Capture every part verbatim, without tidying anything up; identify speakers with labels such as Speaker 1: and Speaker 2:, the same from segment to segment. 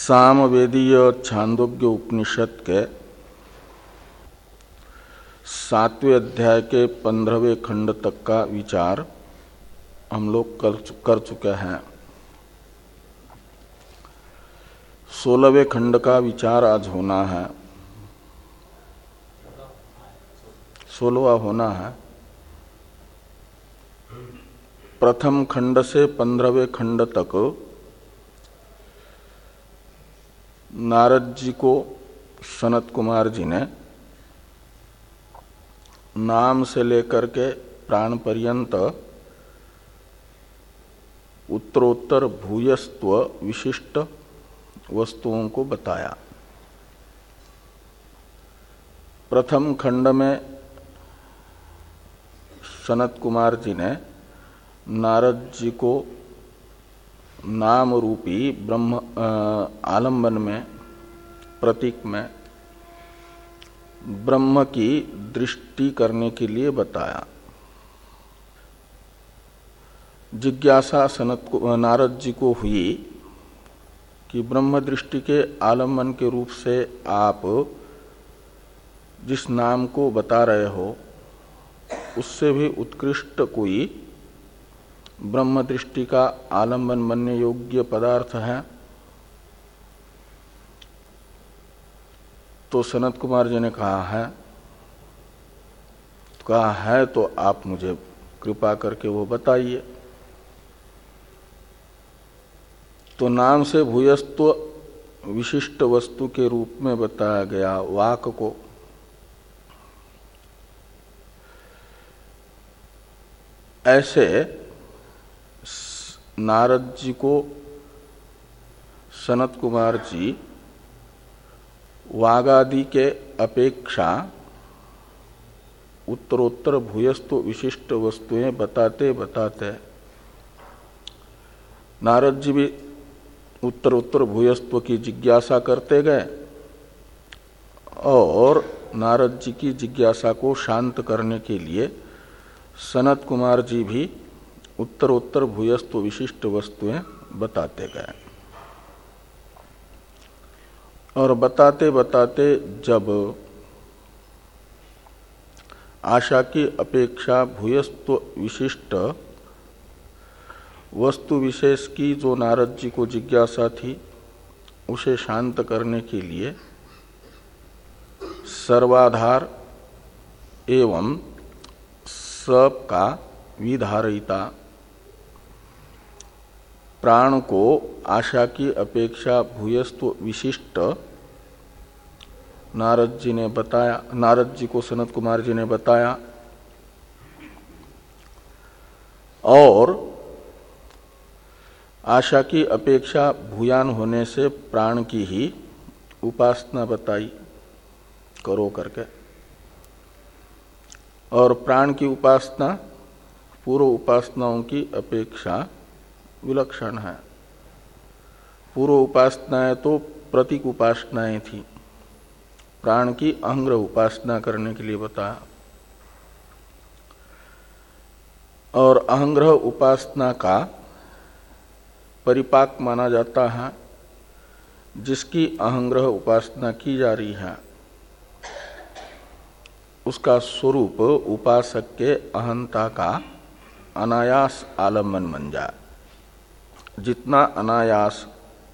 Speaker 1: सामवेदीय छांदोग्य उपनिषद के सातवें अध्याय के पंद्रहवें खंड तक का विचार हम लोग कर, कर चुके हैं। सोलहवें खंड का विचार आज होना है, सोलहवां होना है। प्रथम खंड से पंद्रहवें खंड तक नारद जी को सनत कुमार जी ने नाम से लेकर के प्राण पर्यंत उत्तरोत्तर भूयस्त्व विशिष्ट वस्तुओं को बताया। प्रथम खंड में सनत कुमार जी ने नारद जी को नाम रूपी ब्रह्म आलंबन में प्रतीक में ब्रह्म की दृष्टि करने के लिए बताया। जिज्ञासा सनत को नारद जी को हुई कि ब्रह्म दृष्टि के आलंबन के रूप से आप जिस नाम को बता रहे हो उससे भी उत्कृष्ट कोई ब्रह्म दृष्टि का आलंबन बनने योग्य पदार्थ है। तो सनत कुमार जी ने कहा है, तो कहा है तो आप मुझे कृपा करके वो बताइए। तो नाम से भूयस्त्व विशिष्ट वस्तु के रूप में बताया गया वाक को। ऐसे नारद जी को सनत कुमार जी वागादि के अपेक्षा उत्तरोत्तर भूयस्त्व विशिष्ट वस्तुएं बताते बताते नारद जी भी उत्तरोत्तर भूयस्त्व की जिज्ञासा करते गए और नारद जी की जिज्ञासा को शांत करने के लिए सनत कुमार जी भी उत्तरोत्तर भूयस्त्व विशिष्ट वस्तुएं बताते गए। और बताते बताते जब आशा की अपेक्षा भूयस्त्व विशिष्ट वस्तु विशेष की जो नारद जी को जिज्ञासा थी उसे शांत करने के लिए सर्वाधार एवं सब का विधारयिता प्राण को आशा की अपेक्षा भूयस्त्व विशिष्ट नारद जी ने बताया, नारद जी को सनत कुमार जी ने बताया। और आशा की अपेक्षा भूयान होने से प्राण की ही उपासना बताई करो करके। और प्राण की उपासना पूर्व उपासनाओं की अपेक्षा विलक्षण है। पूर्व उपासनाएं तो प्रतीक उपासनाएं थी, प्राण की अहंग्रह उपासना करने के लिए बताया। और अहंग्रह उपासना का परिपाक माना जाता है जिसकी अहंग्रह उपासना की जा रही है उसका स्वरूप उपासक के अहंता का अनायास आलम्बन बन जाए। जितना अनायास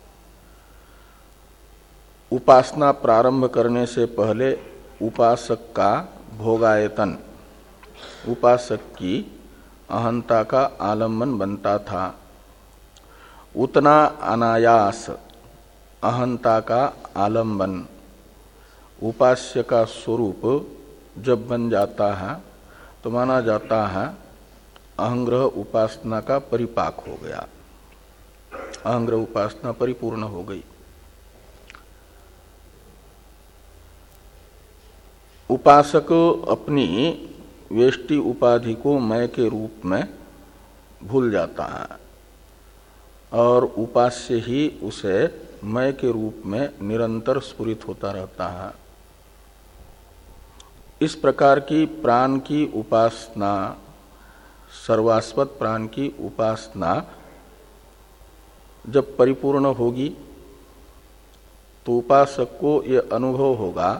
Speaker 1: उपासना प्रारंभ करने से पहले उपासक का भोगायतन उपासक की अहंता का आलम्बन बनता था, उतना अनायास अहंता का आलम्बन उपास्य का स्वरूप जब बन जाता है तो माना जाता है अहंग्रह उपासना का परिपाक हो गया, अहंग्रह उपासना परिपूर्ण हो गई। उपासक अपनी वेष्टि उपाधि को मैं के रूप में भूल जाता है और उपास्य ही उसे मैं के रूप में निरंतर स्फुरित होता रहता है। इस प्रकार की प्राण की उपासना, सर्वास्वत प्राण की उपासना जब परिपूर्ण होगी तो उपासक को ये अनुभव होगा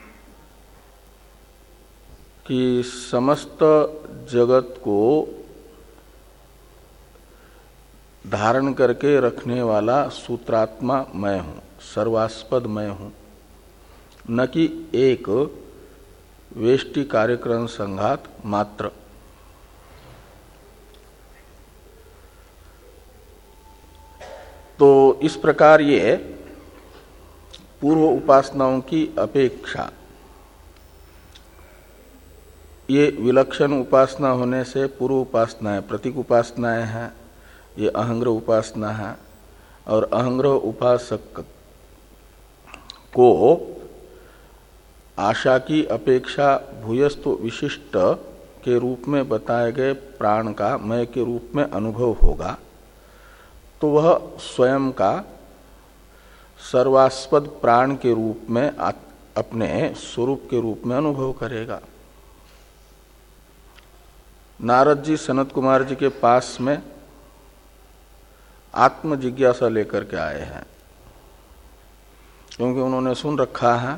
Speaker 1: कि समस्त जगत को धारण करके रखने वाला सूत्रात्मा मैं हूं, सर्वास्पद मैं हूं, न कि एक वेष्टि कार्यक्रम संघात मात्र। तो इस प्रकार ये पूर्व उपासनाओं की अपेक्षा ये विलक्षण उपासना होने से पूर्व उपासनाएं प्रतीक उपासनाएं हैं, ये अहंग्रह उपासना है। और अहंग्रह उपासक को आशा की अपेक्षा भूयस्तु विशिष्ट के रूप में बताए गए प्राण का मय के रूप में अनुभव होगा, तो वह स्वयं का सर्वास्पद प्राण के रूप में अपने स्वरूप के रूप में अनुभव करेगा। नारद जी सनत कुमार जी के पास में आत्म जिज्ञासा लेकर के आए हैं, क्योंकि उन्होंने सुन रखा है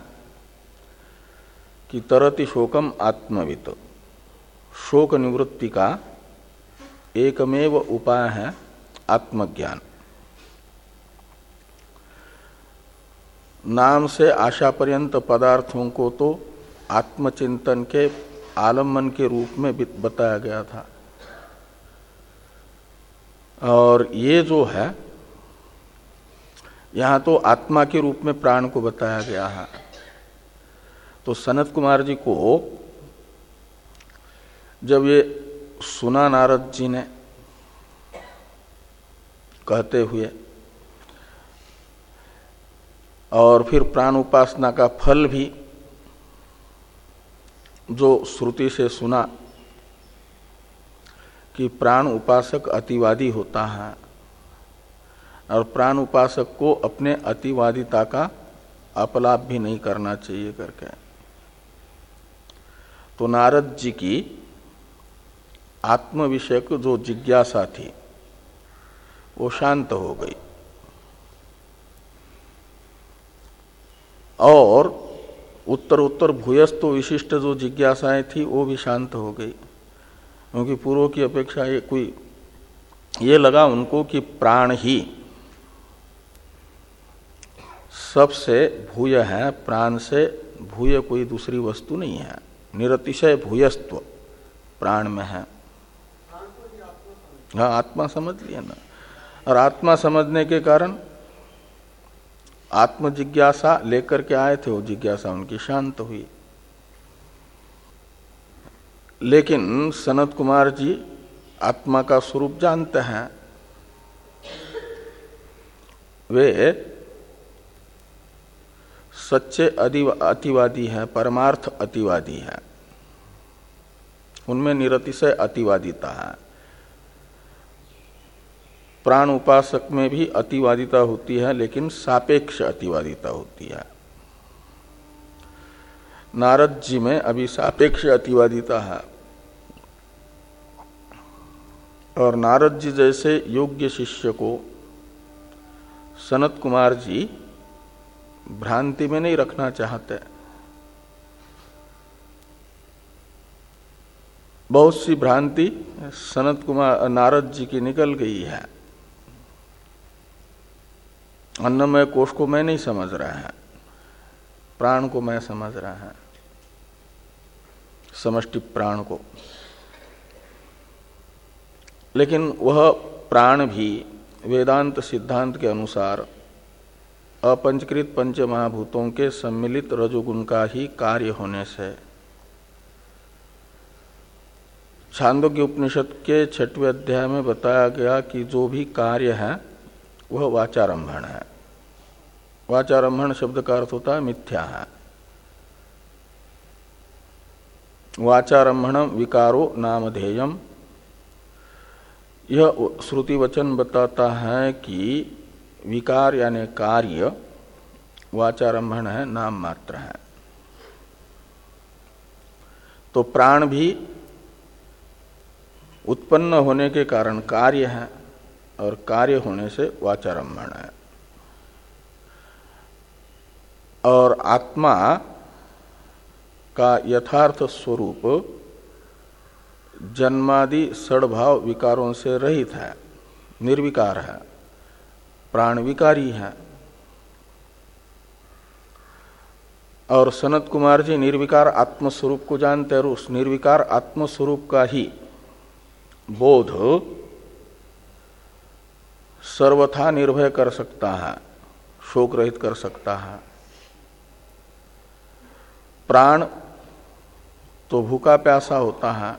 Speaker 1: कि तरति शोकम आत्मवित, शोक निवृत्ति का एकमेव उपाय है आत्मज्ञान। नाम से आशा पर्यंत पदार्थों को तो आत्मचिंतन के आलम्बन के रूप में बताया गया था, और ये जो है यहां तो आत्मा के रूप में प्राण को बताया गया है। तो सनत कुमार जी को जब ये सुना नारद जी ने कहते हुए, और फिर प्राण उपासना का फल भी जो श्रुति से सुना कि प्राण उपासक अतिवादी होता है और प्राण उपासक को अपने अतिवादिता का अपलाप भी नहीं करना चाहिए करके, तो नारद जी की आत्म विषयक जो जिज्ञासा थी वो शांत हो गई, और उत्तर उत्तर भूयस्तु विशिष्ट जो जिज्ञासाएं थी वो भी शांत हो गई, क्योंकि पूर्व की अपेक्षा ये कोई ये लगा उनको कि प्राण ही सबसे भूय है, प्राण से भूय कोई दूसरी वस्तु नहीं है, निरतिशय भूयस्त्व प्राण में है। हाँ, आत्मा समझ लिया ना, और आत्मा समझने के कारण आत्म जिज्ञासा लेकर के आए थे, वो जिज्ञासा उनकी शांत हुई। लेकिन सनत कुमार जी आत्मा का स्वरूप जानते हैं, वे सच्चे अतिवादी हैं, परमार्थ अतिवादी हैं, उनमें निरतिशय अतिवादिता है। प्राण उपासक में भी अतिवादिता होती है, लेकिन सापेक्ष अतिवादिता होती है। नारद जी में अभी सापेक्ष अतिवादिता है, और नारद जी जैसे योग्य शिष्य को सनत कुमार जी भ्रांति में नहीं रखना चाहते। बहुत सी भ्रांति सनत कुमार नारद जी की निकल गई है। अन्नमय कोश को मैं नहीं समझ रहा है, प्राण को मैं समझ रहा है, समष्टि प्राण को। लेकिन वह प्राण भी वेदांत सिद्धांत के अनुसार अपंचकृत पंच महाभूतों के सम्मिलित रजोगुण का ही कार्य होने से छांदोग्य उपनिषद के छठवें अध्याय में बताया गया कि जो भी कार्य है वह वाचारंभण है। वाचारंभण शब्द का अर्थ होता है मिथ्या है। वाचारंभण विकारो नामधेयम, यह श्रुति वचन बताता है कि विकार यानी कार्य वाचारंभण है, नाम मात्र है। तो प्राण भी उत्पन्न होने के कारण कार्य है, और कार्य होने से वाचारंभण है। और आत्मा का यथार्थ स्वरूप जन्मादि सद्भाव विकारों से रहित है, निर्विकार है, प्राण विकारी है। और सनत कुमार जी निर्विकार आत्मस्वरूप को जानते हैं और उस निर्विकार आत्मस्वरूप का ही बोध सर्वथा निर्भय कर सकता है, शोक रहित कर सकता है। प्राण तो भूखा प्यासा होता है,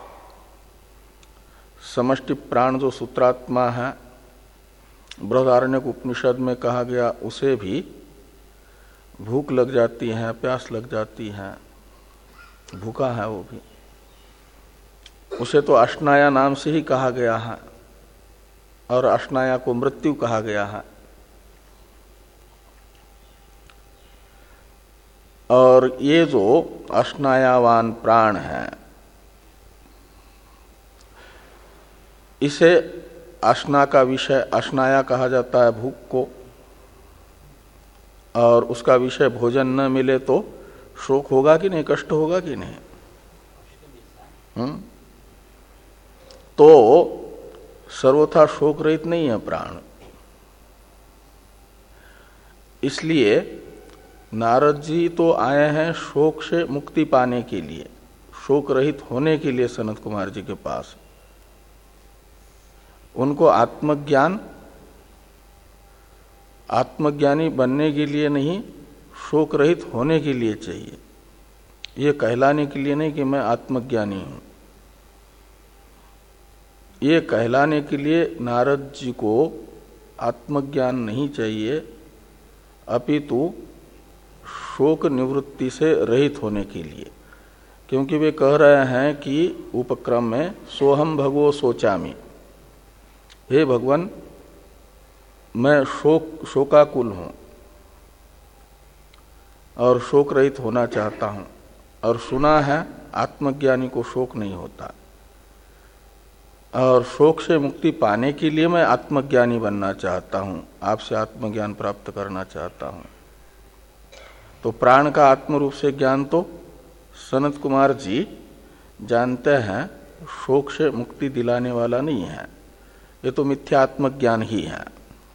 Speaker 1: समष्टि प्राण जो सूत्रात्मा है, बृहदारण्यक उपनिषद में कहा गया, उसे भी भूख लग जाती है, प्यास लग जाती है, भूखा है वो भी। उसे तो अष्टाया नाम से ही कहा गया है और अष्टाया को मृत्यु कहा गया है। और ये जो अष्टायावान प्राण है, इसे अष्टा का विषय, अष्टाया कहा जाता है भूख को, और उसका विषय भोजन न मिले तो शोक होगा कि नहीं, कष्ट होगा कि नहीं? हम्म तो सर्वथा शोक रहित नहीं है प्राण। इसलिए नारद जी तो आए हैं शोक से मुक्ति पाने के लिए, शोक रहित होने के लिए सनत कुमार जी के पास। उनको आत्मज्ञान, आत्मज्ञानी बनने के लिए नहीं, शोक रहित होने के लिए चाहिए। ये कहलाने के लिए नहीं कि मैं आत्मज्ञानी हूं। ये कहलाने के लिए नारद जी को आत्मज्ञान नहीं चाहिए, अपितु शोक निवृत्ति से रहित होने के लिए। क्योंकि वे कह रहे हैं कि उपक्रम में सोहम भगवो सोचामी, हे भगवान मैं शोक शोकाकुल हूं और शोक रहित होना चाहता हूं। और सुना है आत्मज्ञानी को शोक नहीं होता, और शोक से मुक्ति पाने के लिए मैं आत्मज्ञानी बनना चाहता हूं, आपसे आत्मज्ञान प्राप्त करना चाहता हूं। तो प्राण का आत्मरूप से ज्ञान तो सनत कुमार जी जानते हैं शोक से मुक्ति दिलाने वाला नहीं है, ये तो मिथ्या आत्मज्ञान ही है।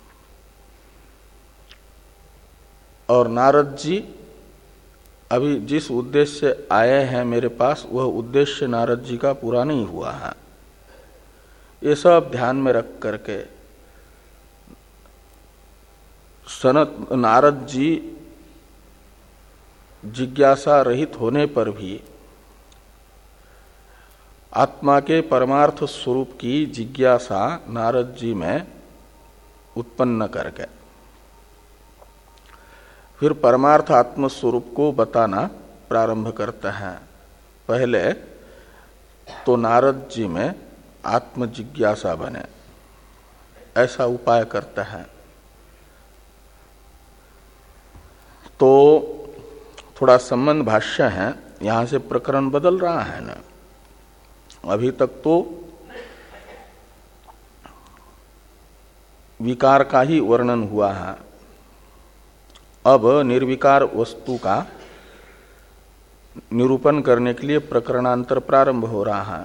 Speaker 1: और नारद जी अभी जिस उद्देश्य से आए हैं मेरे पास, वह उद्देश्य नारद जी का पूरा नहीं हुआ है। ये सब ध्यान में रख करके सनत नारद जी जिज्ञासा रहित होने पर भी आत्मा के परमार्थ स्वरूप की जिज्ञासा नारद जी में उत्पन्न करके फिर परमार्थ आत्म स्वरूप को बताना प्रारंभ करते हैं। पहले तो नारद जी में आत्म जिज्ञासा बने, ऐसा उपाय करते हैं। तो थोड़ा संबंध भाष्य है, यहां से प्रकरण बदल रहा है ना। अभी तक तो विकार का ही वर्णन हुआ है, अब निर्विकार वस्तु का निरूपण करने के लिए प्रकरणांतर प्रारंभ हो रहा है।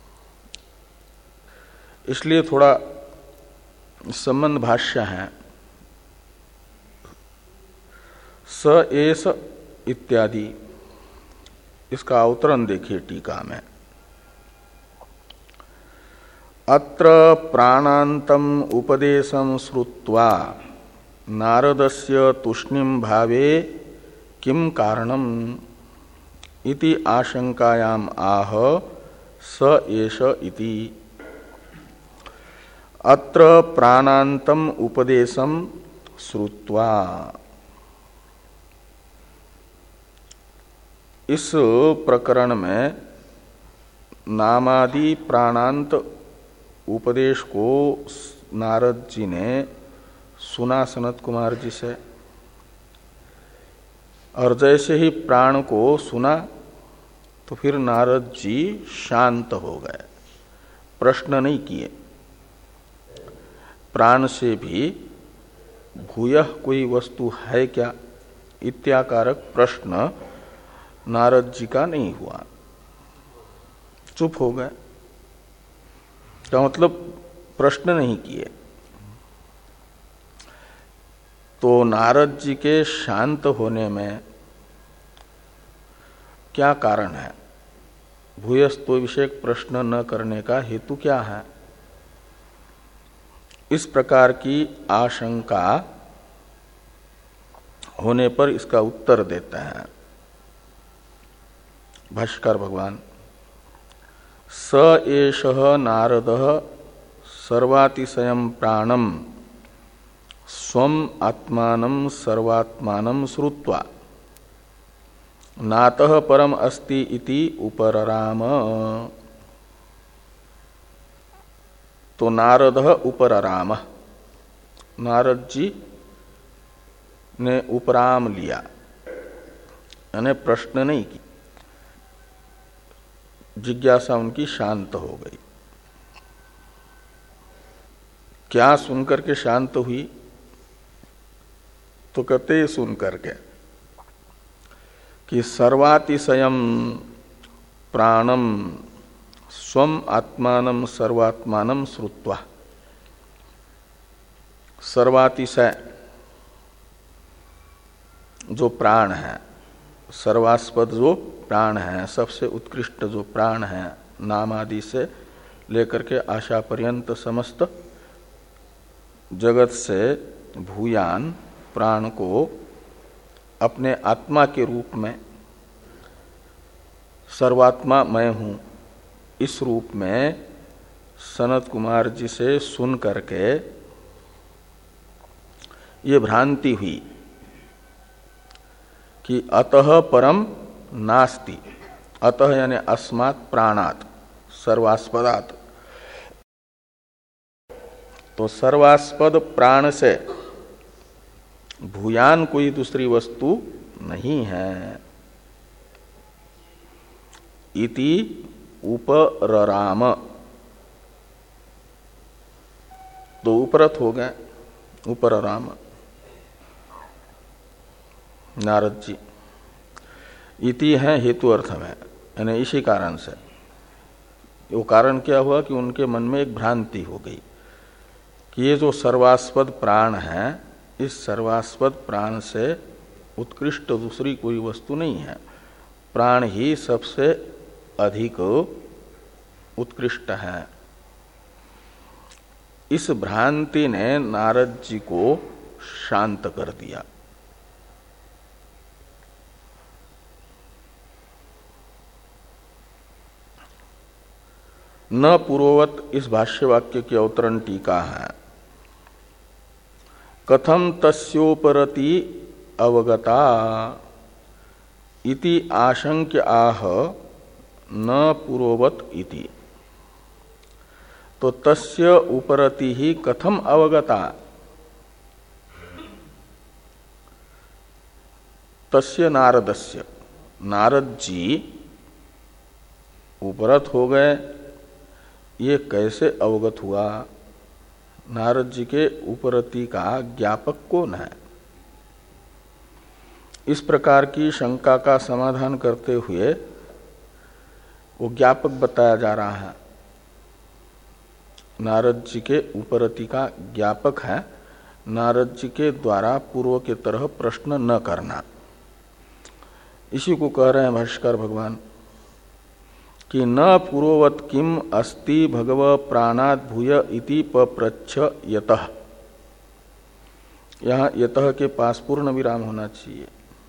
Speaker 1: इसलिए थोड़ा संबंध भाष्य है। स एस इत्यादि, इसका अवतरण देखिए टीका में। अत्र प्राणांतम उपदेशम श्रुत्वा नारदस्य तूष्णीम भावे किम कारणम इति आशंकायाम आह स एष इति। अत्र प्राणांतम उपदेशम श्रुत्वा, इस प्रकरण में नामादि प्राणांत उपदेश को नारद जी ने सुना सनत कुमार जी से, और जैसे ही प्राण को सुना तो फिर नारद जी शांत हो गए, प्रश्न नहीं किए। प्राण से भी भूयः कोई वस्तु है क्या, इत्याकारक प्रश्न नारद जी का नहीं हुआ, चुप हो गए। क्या मतलब प्रश्न नहीं किए। तो नारद जी के शांत होने में क्या कारण है? भूयस्तो विषयक प्रश्न न करने का हेतु क्या है? इस प्रकार की आशंका होने पर इसका उत्तर देते हैं भाष्यकार भगवान। स एषः नारदः सर्वातिशयं प्राणम स्वम आत्मानं सर्वात्मानं श्रुत्वा नातः परम अस्ति इति उपरराम। तो नारदः उपरराम, नारद जी ने उपराम लिया, यानी प्रश्न नहीं की, जिज्ञासा उनकी शांत हो गई। क्या सुनकर के शांत हुई? तो कहते सुन करके कि सर्वातिशयम प्राणम स्वम आत्मानं सर्वात्मानं श्रुत्वा। सर्वातिशय जो प्राण है, सर्वास्पद जो प्राण है, सबसे उत्कृष्ट जो प्राण है, नाम आदि से लेकर के आशा पर्यंत समस्त जगत से भूयान प्राण को अपने आत्मा के रूप में, सर्वात्मा मैं हूं, इस रूप में सनत कुमार जी से सुन करके ये भ्रांति हुई कि अतः परम नास्ति। अतः यानी अस्मात् प्राणात् सर्वास्पदात्। तो सर्वास्पद प्राण से भूयान कोई दूसरी वस्तु नहीं है। इति उपरराम, तो उपरत हो गए उपरराम नारद जी। इति है हेतु अर्थ में, यानी इसी कारण से। वो कारण क्या हुआ कि उनके मन में एक भ्रांति हो गई कि ये जो सर्वास्पद प्राण है, इस सर्वास्पद प्राण से उत्कृष्ट दूसरी कोई वस्तु नहीं है, प्राण ही सबसे अधिक उत्कृष्ट है। इस भ्रांति ने नारद जी को शांत कर दिया। न पूर्ववत इस भाष्य वाक्य की अवतरण टीका है। कथम तस्योपरति अवगता इति आशंक्य आह न पूर्ववत इति। तो तस्य उपरति ही कथम अवगता, तस्य नारदस्य, नारद जी उपरत हो गए, ये कैसे अवगत हुआ? नारद जी के उपरति का ज्ञापक कौन है? इस प्रकार की शंका का समाधान करते हुए वो ज्ञापक बताया जा रहा है। नारद जी के उपरति का ज्ञापक है नारद जी के द्वारा पूर्व के तरह प्रश्न न करना। इसी को कह रहे हैं भाष्यकार भगवान कि न पूर्ववत किम अस्ति भगव प्राणात् भूय इति पप्रच्छ यतः। यहाँ यतः के पास पूर्ण विराम होना चाहिए,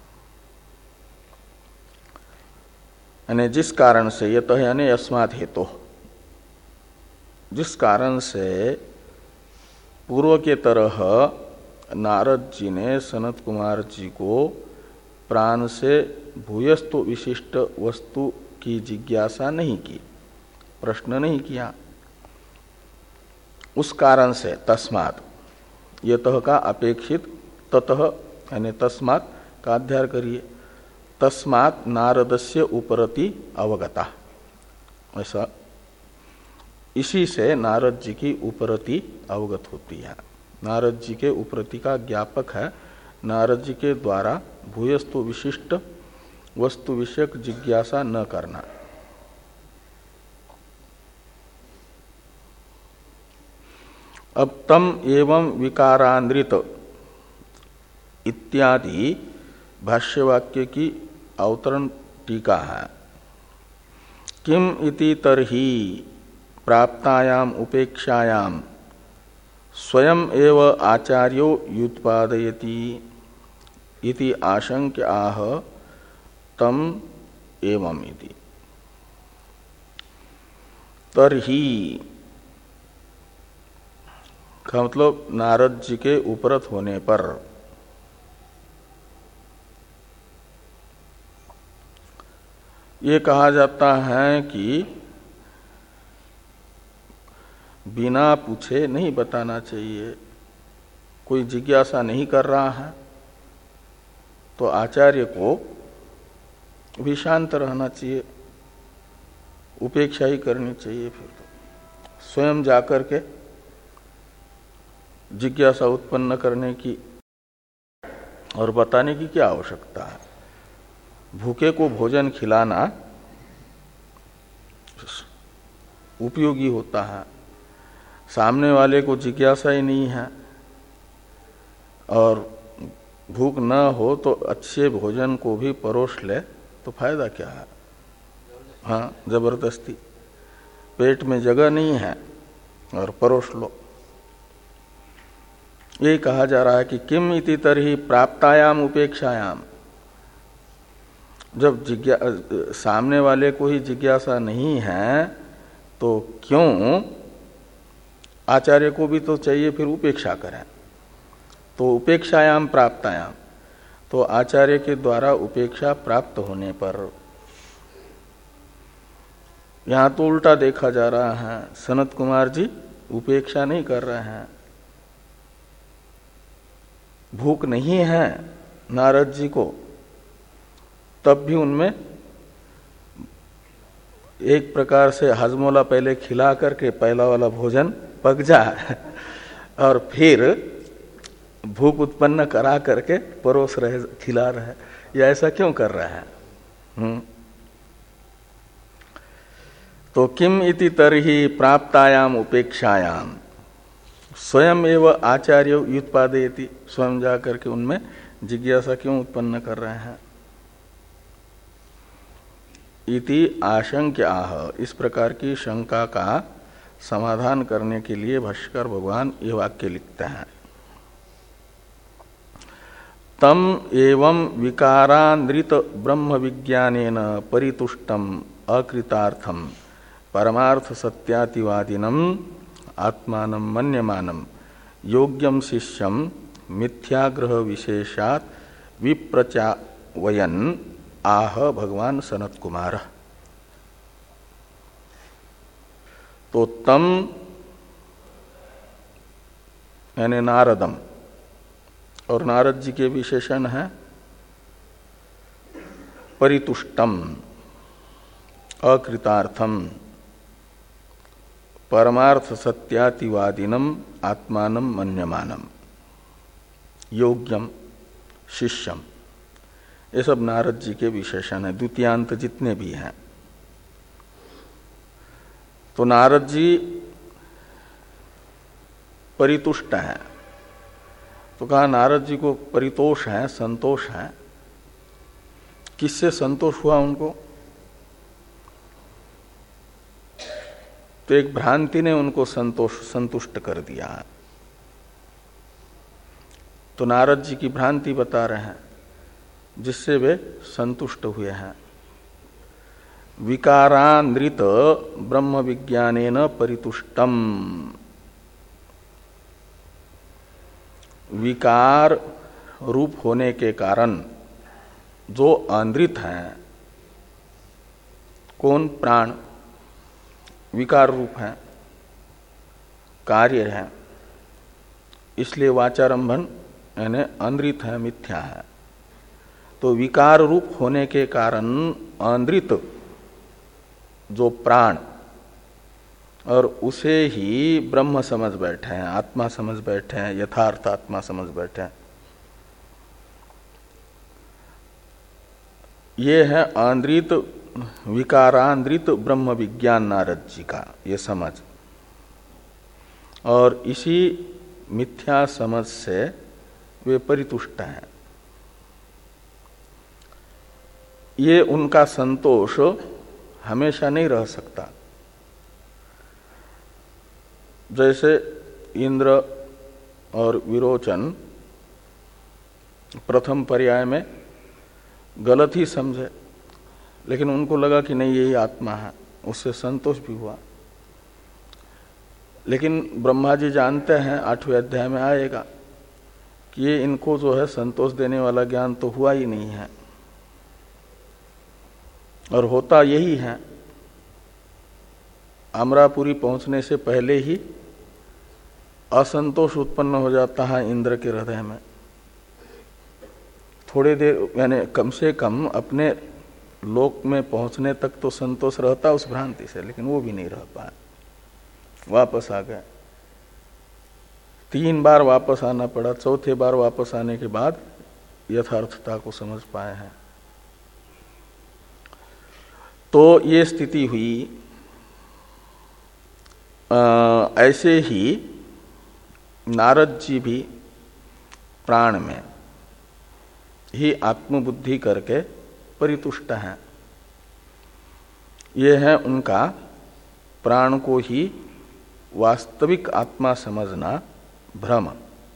Speaker 1: यानी जिस कारण से, यतः यानी अस्मात् हेतु, जिस कारण से पूर्व के तरह नारद जी ने सनत कुमार जी को प्राण से भूयस्तु विशिष्ट वस्तु की जिज्ञासा नहीं की, प्रश्न नहीं किया, उस कारण से तस्मात्, यतः का अपेक्षित ततः यानी तस्मात् का अध्ययन करिए, तस्मात् नारदस्य उपरति अवगता। ऐसा इसी से नारद जी की उपरति अवगत होती है। नारद जी के उपरति का ज्ञापक है नारद जी के द्वारा भूयस्तु विशिष्ट वस्तु विषयक जिज्ञासा न करना। अब तम एवं विकारांद्रित इत्यादि भाष्यवाक्य की अवतरण टीका है। किम इति तरहि प्राप्तायाम उपेक्षायाम स्वयं एव आचार्यो युत्पादयति इति आशंक्य आह तम एवं इति। तरहि का मतलब नारद जी के उपरत होने पर। ये कहा जाता है कि बिना पूछे नहीं बताना चाहिए। कोई जिज्ञासा नहीं कर रहा है तो आचार्य को भी शांत रहना चाहिए, उपेक्षा ही करनी चाहिए। फिर तो स्वयं जाकर के जिज्ञासा उत्पन्न करने की और बताने की क्या आवश्यकता है। भूखे को भोजन खिलाना उपयोगी होता है, सामने वाले को जिज्ञासा ही नहीं है और भूख न हो तो अच्छे भोजन को भी परोस ले तो फायदा क्या है। हाँ, जबरदस्ती पेट में जगह नहीं है और परोस लो। यही कहा जा रहा है कि किम इति तरहि प्राप्तायाम उपेक्षायाम। जब जिज्ञा सामने वाले को ही जिज्ञासा नहीं है तो क्यों आचार्य को भी तो चाहिए फिर उपेक्षा करें। तो उपेक्षायाम प्राप्तायाम, तो आचार्य के द्वारा उपेक्षा प्राप्त होने पर। यहां तो उल्टा देखा जा रहा है, सनत कुमार जी उपेक्षा नहीं कर रहे हैं। भूख नहीं है नारद जी को, तब भी उनमें एक प्रकार से हजमोला पहले खिला करके पहला वाला भोजन पक जाए और फिर भूख उत्पन्न करा करके परोस रहे, खिला रहे। या ऐसा क्यों कर रहे हैं? हम्म तो किम इति तरहि प्राप्तायाम उपेक्षायाम स्वयं एव आचार्य युत्पादयति। स्वयं जा करके उनमें जिज्ञासा क्यों उत्पन्न कर रहे हैं? इति आशंक्य आह, इस प्रकार की शंका का समाधान करने के लिए भाष्यकार भगवान ये वाक्य लिखते हैं। तम एवं विकारांद्रित ब्रह्म विज्ञानेन परितुष्टम अकृतार्थम परमार्थ सत्यातिवादिनम आत्मानं मन्यमानं योग्यम शिष्यम मिथ्याग्रह विशेषात् विप्रचावयन आह भगवान सनत कुमार। तो तम यानी नारदम, और नारद जी के विशेषण है परितुष्टम, अकृतार्थम, परमार्थ सत्यातिवादिनम, आत्मानं मन्यमानम, योग्यम, शिष्यम। ये सब नारद जी के विशेषण है, द्वितीयांत जितने भी हैं। तो नारद जी परितुष्ट हैं, तो कहा नारद जी को परितोष है, संतोष है। किससे संतोष हुआ उनको? तो एक भ्रांति ने उनको संतोष संतुष्ट कर दिया। तो नारद जी की भ्रांति बता रहे हैं जिससे वे संतुष्ट हुए हैं। विकारांद्रित ब्रह्म विज्ञानेन परितुष्टम, विकार रूप होने के कारण जो आंद्रित हैं, कौन? प्राण विकार रूप है, कार्य है, इसलिए वाचारंभन यानी आंद्रित है, मिथ्या है। तो विकार रूप होने के कारण आंद्रित जो प्राण, और उसे ही ब्रह्म समझ बैठे हैं, आत्मा समझ बैठे हैं, यथार्थ आत्मा समझ बैठे हैं। ये है आंद्रित विकारांद्रित ब्रह्म विज्ञान नारद जी का ये समझ, और इसी मिथ्या समझ से वे परितुष्ट हैं। ये उनका संतोष हमेशा नहीं रह सकता। जैसे इंद्र और विरोचन प्रथम पर्याय में गलत ही समझे, लेकिन उनको लगा कि नहीं यही आत्मा है, उससे संतोष भी हुआ। लेकिन ब्रह्मा जी जानते हैं, आठवें अध्याय में आएगा कि ये इनको जो है संतोष देने वाला ज्ञान तो हुआ ही नहीं है, और होता यही है। अमरापुरी पहुंचने से पहले ही असंतोष उत्पन्न हो जाता है इंद्र के हृदय में। थोड़े देर यानी कम से कम अपने लोक में पहुंचने तक तो संतोष रहता उस भ्रांति से, लेकिन वो भी नहीं रह पाया, वापस आ गए। तीन बार वापस आना पड़ा, चौथे बार वापस आने के बाद यथार्थता को समझ पाए हैं। तो ये स्थिति हुई। आ, ऐसे ही नारद जी भी प्राण में ही आत्मबुद्धि करके परितुष्ट हैं। ये है उनका प्राण को ही वास्तविक आत्मा समझना भ्रम,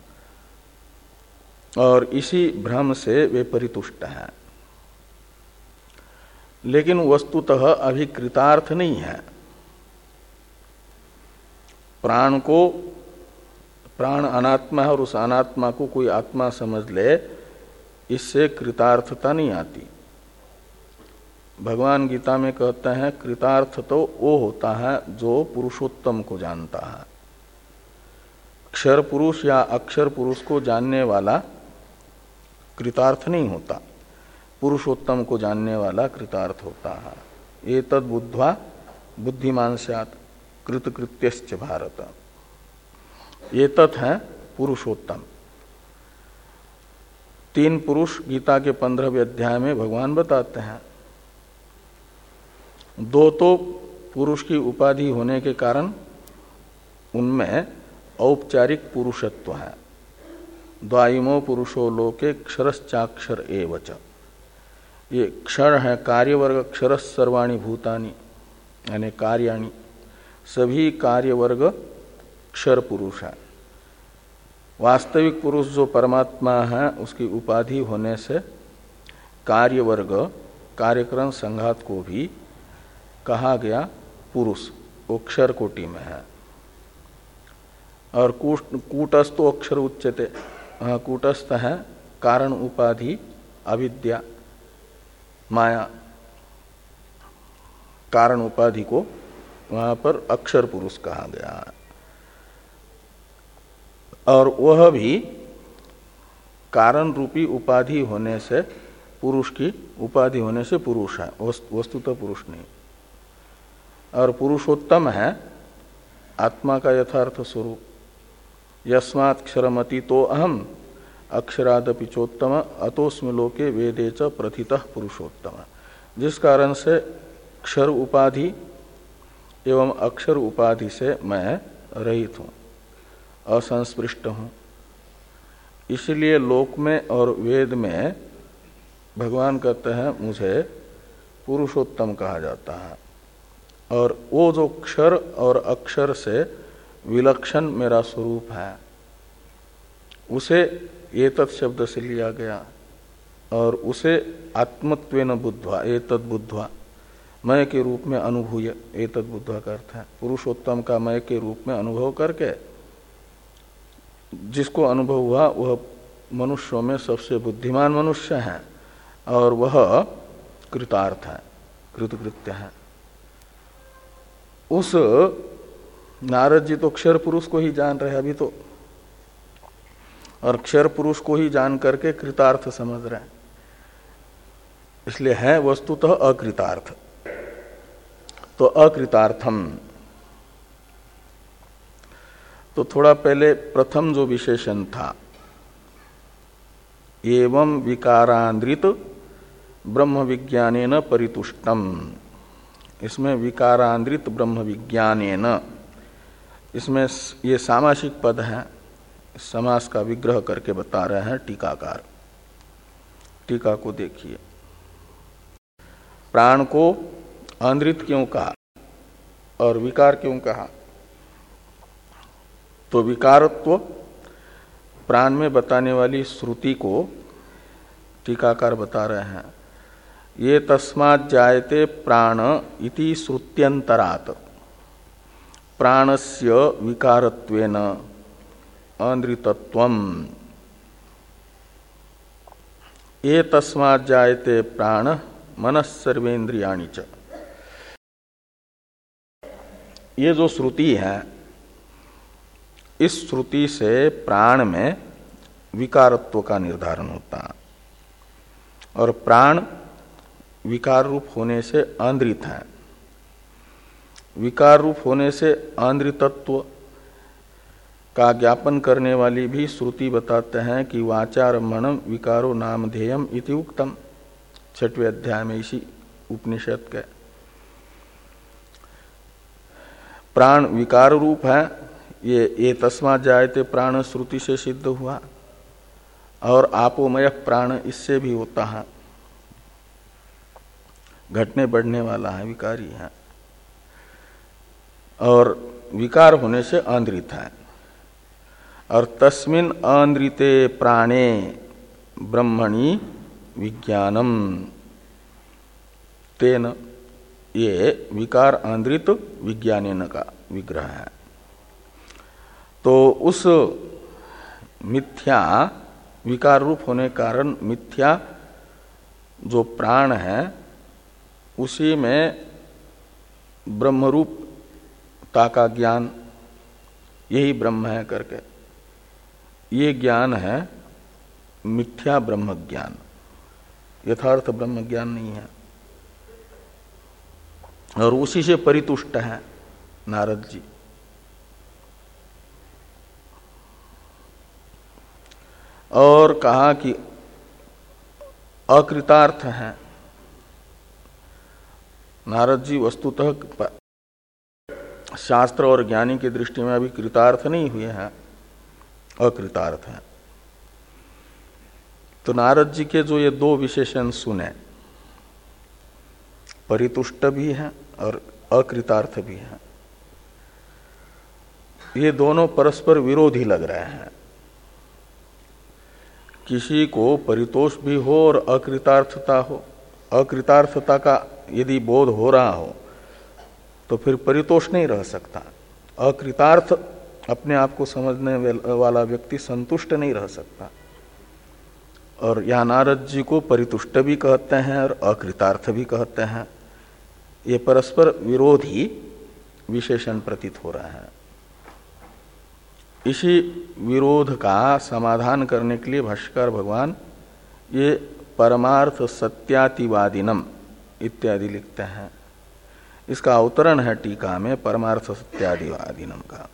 Speaker 1: और इसी भ्रम से वे परितुष्ट हैं। लेकिन वस्तुतः अभी कृतार्थ नहीं है। प्राण को प्राण अनात्मा है और उस अनात्मा को कोई आत्मा समझ ले, इससे कृतार्थता नहीं आती। भगवान गीता में कहते हैं कृतार्थ तो वो होता है जो पुरुषोत्तम को जानता है। अक्षर पुरुष या अक्षर पुरुष को जानने वाला कृतार्थ नहीं होता, पुरुषोत्तम को जानने वाला कृतार्थ होता है। ये तद बुद्ध्वा बुद्धिमान स्यात् कृतकृत्यश्च भारत। ये तत् है पुरुषोत्तम। तीन पुरुष गीता के पंद्रहवें अध्याय में भगवान बताते हैं। दो तो पुरुष की उपाधि होने के कारण उनमें औपचारिक पुरुषत्व है। द्वाइमो पुरुषो लोके क्षरश्चाक्षर एवच। ये क्षर है कार्यवर्ग, क्षरस् सर्वाणि भूतानि यानी कार्याणि, सभी कार्यवर्ग क्षर पुरुष है। वास्तविक पुरुष जो परमात्मा है उसकी उपाधि होने से कार्यवर्ग कार्यक्रम संघात को भी कहा गया पुरुष, वो अक्षर कोटि में है। और कूटस्थ तो अक्षर उच्चते, कूटस्थ है कारण उपाधि अविद्या माया, कारण उपाधि को वहां पर अक्षर पुरुष कहा गया है। और वह भी कारण रूपी उपाधि होने से, पुरुष की उपाधि होने से पुरुष है, वस्तुतः पुरुष नहीं। और पुरुषोत्तम है आत्मा का यथार्थ स्वरूप। यस्मात् क्षरमति तो अहम अक्षरादपि चोत्तम अतोस्मि लोके वेदे च प्रथितः पुरुषोत्तम। जिस कारण से क्षर उपाधि एवं अक्षर उपाधि से मैं रहित हूँ, असंस्पृष्ट हूँ। इसलिए लोक में और वेद में भगवान कहते हैं मुझे पुरुषोत्तम कहा जाता है। और वो जो क्षर और अक्षर से विलक्षण मेरा स्वरूप है, उसे एतत् शब्द से लिया गया और उसे आत्मत्वेन बुद्ध्वा एतत् बुद्ध्वा मय के रूप में अनुभूय, एतत् बुद्ध्वा का अर्थ है पुरुषोत्तम का मय के रूप में अनुभव करके जिसको अनुभव हुआ वह मनुष्यों में सबसे बुद्धिमान मनुष्य है और वह कृतार्थ है, कृतकृत्य है। उस नारद जी तो क्षर पुरुष को ही जान रहे अभी तो, और क्षर पुरुष को ही जान करके कृतार्थ समझ रहे हैं, इसलिए है वस्तुतः अकृतार्थ। तो अकृतार्थम, तो थोड़ा पहले प्रथम जो विशेषण था एवं विकारांद्रित ब्रह्म विज्ञानेन परितुष्टम, इसमें विकारांद्रित ब्रह्म विज्ञानेन, इसमें ये सामासिक पद है, समास का विग्रह करके बता रहे हैं टीकाकार। टीका को देखिए, प्राण को आंद्रित क्यों कहा और विकार क्यों कहा? तो विकारत्व प्राण में बताने वाली श्रुति को टीकाकार बता रहे हैं। ये तस्मात् जायते प्राण इति श्रुत्यंतरात् प्राणस्य विकारत्वेन आंद्रितत्वम्, ये तस्मात् जायते प्राण मनस्सर्वेन्द्रियाणि च। ये जो श्रुति है, इस श्रुति से प्राण में विकारत्व का निर्धारण होता है और प्राण विकार रूप होने से आंद्रित है। विकार रूप होने से आंद्रितत्व का ज्ञापन करने वाली भी श्रुति बताते हैं कि वाचारम्भणम विकारो नामधेयम इति उक्तम, छठवें अध्याय में इसी उपनिषद के। प्राण विकार रूप है, ये ये तस्मात् जायते प्राण श्रुति से सिद्ध हुआ, और आपोमय प्राण इससे भी होता है, घटने बढ़ने वाला है, विकारी है, और विकार होने से आंद्रित है। और तस्मिन् आंद्रिते प्राणे ब्रह्मणि विज्ञानम तेन, ये विकार आंद्रित विज्ञानेन का विग्रह है। तो उस मिथ्या विकार रूप होने के कारण मिथ्या जो प्राण है उसी में ब्रह्मरूपता का ज्ञान, यही ब्रह्म है करके, ये ज्ञान है मिथ्या ब्रह्म ज्ञान, यथार्थ ब्रह्म ज्ञान नहीं है। और उसी से परितुष्ट है नारद जी। और कहा कि अकृतार्थ है नारद जी, वस्तुतः शास्त्र और ज्ञानी की दृष्टि में अभी कृतार्थ नहीं हुए हैं, अकृतार्थ है। तो नारद जी के जो ये दो विशेषण सुने, परितुष्ट भी है और अकृतार्थ भी है, ये दोनों परस्पर विरोधी लग रहे हैं। किसी को परितोष भी हो और अकृतार्थता हो, अकृतार्थता का यदि बोध हो रहा हो तो फिर परितोष नहीं रह सकता। अकृतार्थ अपने आप को समझने वाला व्यक्ति संतुष्ट नहीं रह सकता। और यहाँ नारद जी को परितुष्ट भी कहते हैं और अकृतार्थ भी कहते हैं, ये परस्पर विरोधी विशेषण प्रतीत हो रहा है। इसी विरोध का समाधान करने के लिए भाष्यकार भगवान ये परमार्थ सत्यातिवादिनम इत्यादि लिखते हैं। इसका अवतरण है टीका में परमार्थ सत्यादिवादिनम का,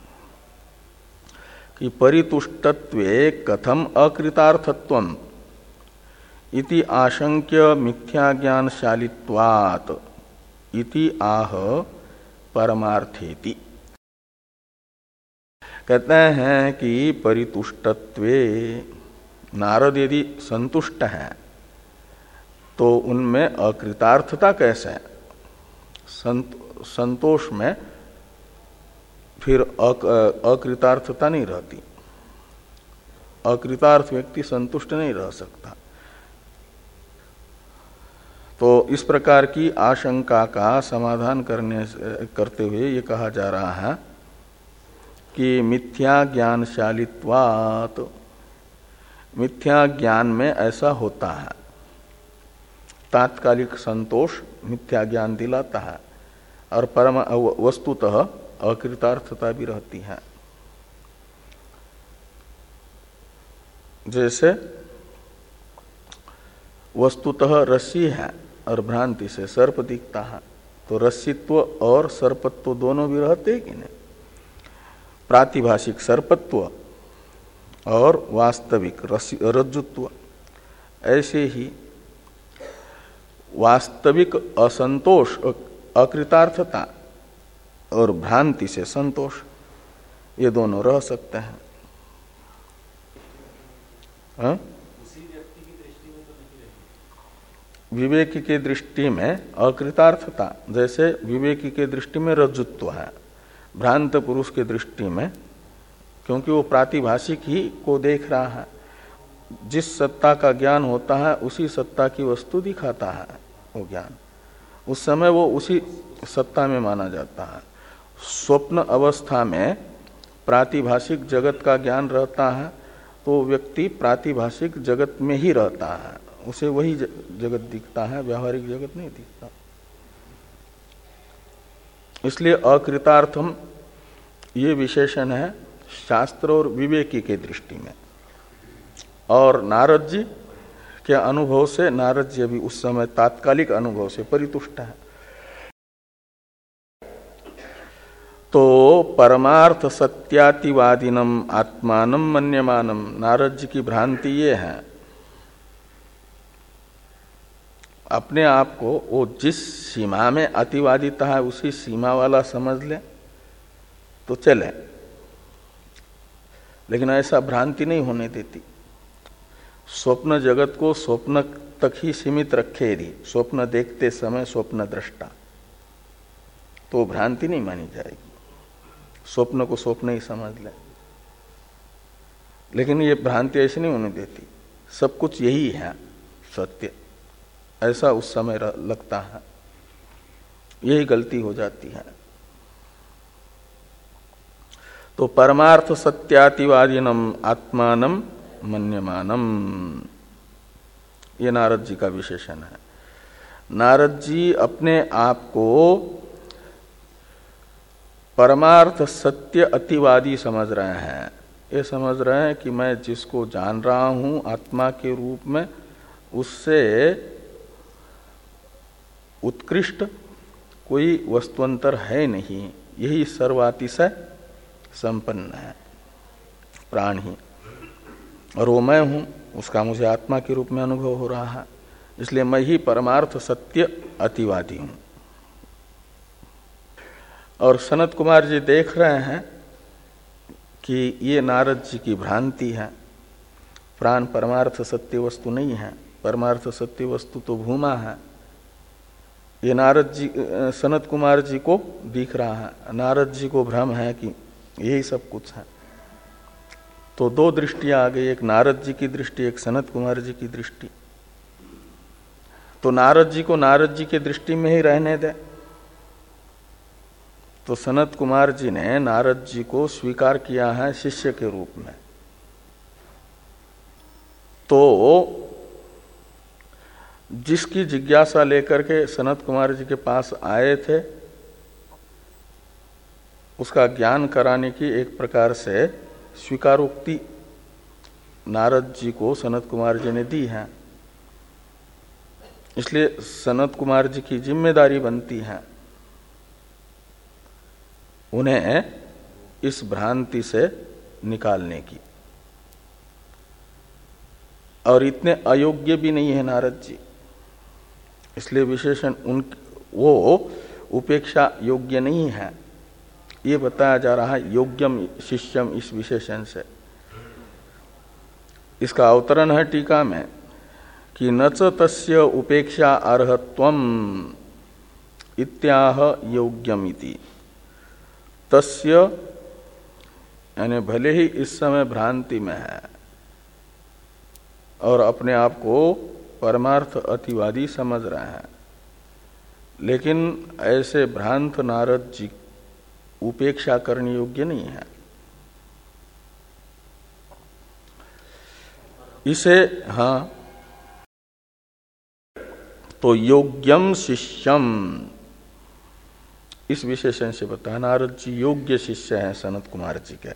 Speaker 1: कि परितुष्टत्वे कथम अकृतार्थत्वम इति आशंक्य मिथ्या ज्ञानशालित्वात् इति आह परमार्थेति। कहते हैं कि परितुष्टत्वे, नारद यदि संतुष्ट हैं तो उनमें अकृतार्थता कैसे है? संत, संतोष में फिर अक, अकृतार्थता नहीं रहती। अकृतार्थ व्यक्ति संतुष्ट नहीं रह सकता। तो इस प्रकार की आशंका का समाधान करने करते हुए ये कहा जा रहा है कि मिथ्या ज्ञानशालित्वात्, मिथ्या ज्ञान में ऐसा होता है, तात्कालिक संतोष मिथ्या ज्ञान दिलाता है और परम वस्तुतः अकृतार्थता भी रहती है। जैसे वस्तुतः रस्सी है और भ्रांति से सर्प दिखता है, तो रस्सीत्व और सर्पत्व दोनों भी रहते हैं कि नहीं? प्रातिभाषिक सर्पत्व और वास्तविक रज्जुत्व। ऐसे ही वास्तविक असंतोष, अकृतार्थता और भ्रांति से संतोष, ये दोनों रह सकते हैं। हा? विवेकी की दृष्टि में अकृतार्थता, जैसे विवेकी की दृष्टि में रज्जुत्व है, भ्रांत पुरुष की दृष्टि में, क्योंकि वो प्रातिभाषिक ही को देख रहा है, जिस सत्ता का ज्ञान होता है उसी सत्ता की वस्तु दिखाता है वो ज्ञान, उस समय वो उसी सत्ता में माना जाता है। स्वप्न अवस्था में प्रातिभाषिक जगत का ज्ञान रहता है तो व्यक्ति प्रातिभाषिक जगत में ही रहता है, उसे वही जगत दिखता है, व्यावहारिक जगत नहीं दिखता। इसलिए अकृतार्थम ये विशेषण है शास्त्र और विवेकी के दृष्टि में। और नारद जी के अनुभव से, नारद जी अभी उस समय तात्कालिक अनुभव से परितुष्ट है। तो परमार्थ सत्यातिवादिनम आत्मानम मन्यमानम, नारद जी की भ्रांति ये है, अपने आप को वो जिस सीमा में अतिवादिता है उसी सीमा वाला समझ ले तो चले, लेकिन ऐसा भ्रांति नहीं होने देती। स्वप्न जगत को स्वप्न तक ही सीमित रखे यदि स्वप्न देखते समय स्वप्न दृष्टा, तो भ्रांति नहीं मानी जाएगी, स्वप्न को स्वप्न ही समझ ले। लेकिन ये भ्रांति ऐसी नहीं होने देती, सब कुछ यही है सत्य, ऐसा उस समय लगता है, यही गलती हो जाती है। तो परमार्थ सत्यातिवादिनम आत्मानम मन्यमानम, ये नारद जी का विशेषण है। नारद जी अपने आप को परमार्थ सत्य अतिवादी समझ रहे हैं। ये समझ रहे हैं कि मैं जिसको जान रहा हूं आत्मा के रूप में, उससे उत्कृष्ट कोई वस्तुअंतर है नहीं, यही सर्वातिशय संपन्न है प्राण ही, और वो मैं हूं, उसका मुझे आत्मा के रूप में अनुभव हो रहा है, इसलिए मैं ही परमार्थ सत्य अतिवादी हूं। और सनत कुमार जी देख रहे हैं कि ये नारद जी की भ्रांति है, प्राण परमार्थ सत्य वस्तु नहीं है, परमार्थ सत्य वस्तु तो भूमा है। ये नारद जी, सनत कुमार जी को दिख रहा है, नारद जी को भ्रम है कि यही सब कुछ है। तो दो दृष्टियां आ गई, एक नारद जी की दृष्टि, एक सनत कुमार जी की दृष्टि। तो नारद जी को नारद जी की दृष्टि में ही रहने दे। तो सनत कुमार जी ने नारद जी को स्वीकार किया है शिष्य के रूप में। तो जिसकी जिज्ञासा लेकर के सनत कुमार जी के पास आए थे, उसका ज्ञान कराने की एक प्रकार से स्वीकारोक्ति नारद जी को सनत कुमार जी ने दी है। इसलिए सनत कुमार जी की जिम्मेदारी बनती है उन्हें इस भ्रांति से निकालने की। और इतने अयोग्य भी नहीं है नारद जी, इसलिए विशेषण उन वो उपेक्षा योग्य नहीं है, ये बताया जा रहा है योग्यम शिष्यम इस विशेषण से। इसका अवतरण है टीका में कि न च तस्य उपेक्षा अर्हत्वम इत्याह योग्यमिति। तस्य यानी भले ही इस समय भ्रांति में है और अपने आप को परमार्थ अतिवादी समझ रहे हैं, लेकिन ऐसे भ्रांत नारद जी उपेक्षा करने योग्य नहीं है। इसे हाँ तो योग्यम शिष्यम इस विशेषण से बताया, नारद जी योग्य शिष्य हैं सनत कुमार जी के।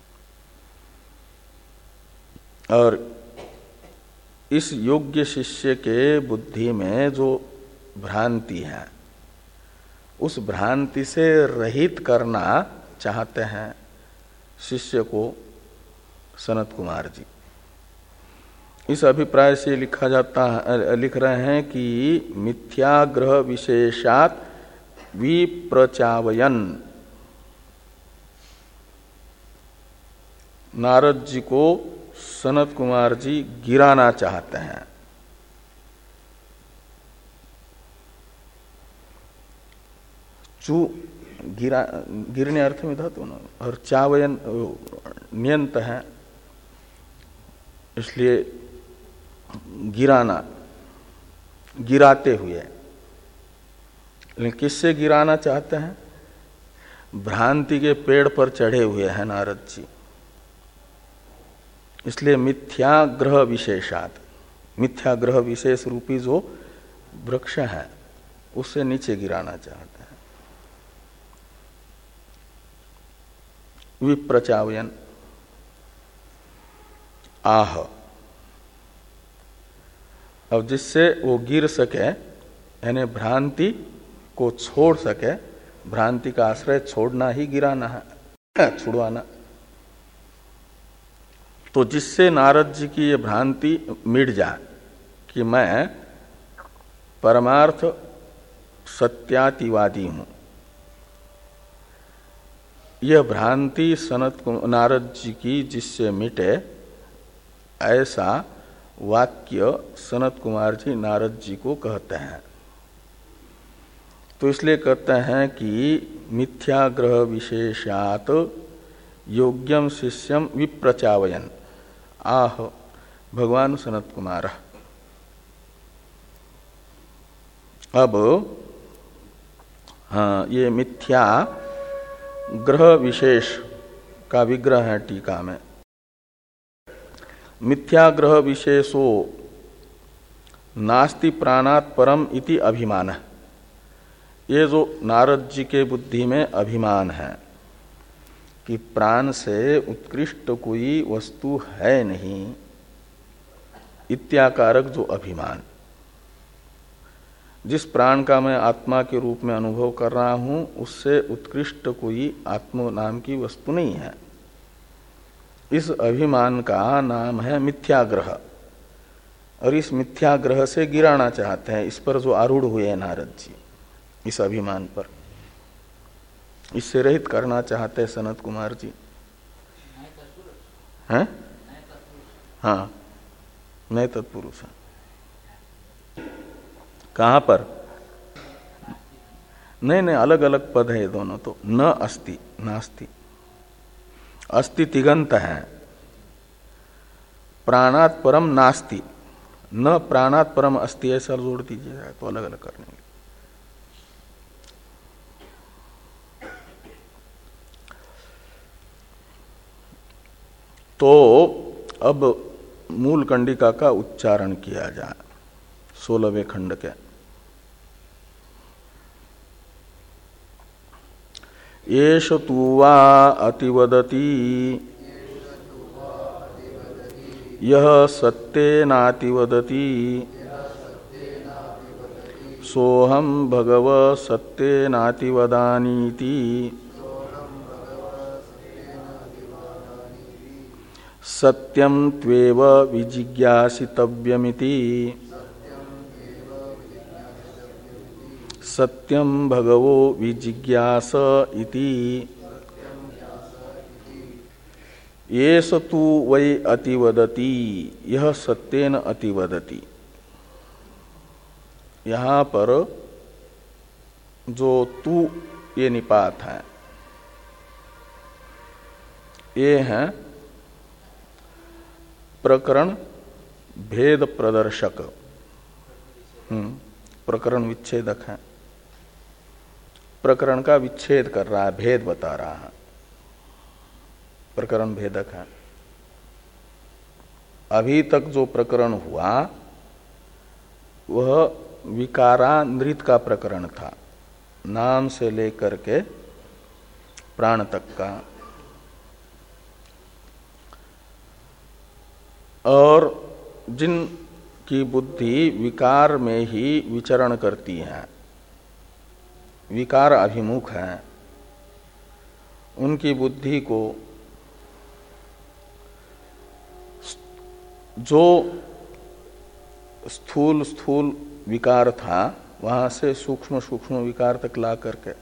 Speaker 1: और इस योग्य शिष्य के बुद्धि में जो भ्रांति है, उस भ्रांति से रहित करना चाहते हैं शिष्य को सनत कुमार जी। इस अभिप्राय से लिखा जाता है, लिख रहे हैं कि मिथ्याग्रह विशेषात विप्रचावयन, नारद जी को सनत कुमार जी गिराना चाहते हैं। चू गिरा, गिरने अर्थ में धातु ना, और चावयन नियंत है, इसलिए गिराना, गिराते हुए। लेकिन किससे गिराना चाहते हैं? भ्रांति के पेड़ पर चढ़े हुए हैं नारद जी, इसलिए मिथ्याग्रह विशेषात, मिथ्याग्रह विशेष रूपी जो वृक्ष है उससे नीचे गिराना चाहते हैं। विप्रचावयन आह, अब जिससे वो गिर सके, यानी भ्रांति को छोड़ सके। भ्रांति का आश्रय छोड़ना ही गिराना है, छुड़वाना। तो जिससे नारद जी की ये भ्रांति मिट जाए कि मैं परमार्थ सत्यातिवादी हूं, यह भ्रांति सनत नारद जी की जिससे मिटे, ऐसा वाक्य सनत कुमार जी नारद जी को कहते हैं। तो इसलिए कहते हैं कि मिथ्याग्रह विशेषात योग्यम शिष्यम विप्रचावयन आह भगवान सनत कुमार। अब हाँ, ये मिथ्या ग्रह विशेष का विग्रह है टीका में। मिथ्याग्रह विशेषो नास्ति प्राणात् परम इति अभिमान। ये जो नारद जी के बुद्धि में अभिमान है कि प्राण से उत्कृष्ट कोई वस्तु है नहीं, इत्याकारक जो अभिमान, जिस प्राण का मैं आत्मा के रूप में अनुभव कर रहा हूं उससे उत्कृष्ट कोई आत्म नाम की वस्तु नहीं है, इस अभिमान का नाम है मिथ्याग्रह। और इस मिथ्याग्रह से गिराना चाहते हैं, इस पर जो आरूढ़ हुए हैं नारद जी, इस अभिमान पर, इससे रहित करना चाहते हैं सनत कुमार जी। हैं? हाँ, नए तत्पुरुष है। कहां पर? नहीं नहीं, अलग अलग पद है दोनों। तो न अस्ति, नास्ति, अस्ति तिगंत है, प्राणात् परम नास्ति, न प्राणात् परम अस्ति, ऐसा जोड़ दीजिएगा तो अलग अलग करने के। तो अब मूल कंडिका का उच्चारण किया जाए, सोलहवें खंड के। येष तु वा अतिवदति यह सत्येनातिवदति सोहम भगव सत्येनातिवदानीति सत्यम त्वेव विजिज्ञासितव्यमिति सत्यम भगवो विजिज्ञास इति। येष तु वै अतिवदति, यह सत्येन अतिवदति। यहां पर जो तू ये निपात है, ये है प्रकरण भेद प्रदर्शक, हम्म प्रकरण विच्छेदक है, प्रकरण का विच्छेद कर रहा है, भेद बता रहा है, प्रकरण भेदक है। अभी तक जो प्रकरण हुआ वह विकारान्वित का प्रकरण था, नाम से लेकर के प्राण तक का, और जिन की बुद्धि विकार में ही विचरण करती है, विकार अभिमुख है, उनकी बुद्धि को जो स्थूल स्थूल विकार था वहां से सूक्ष्म सूक्ष्म विकार तक ला करके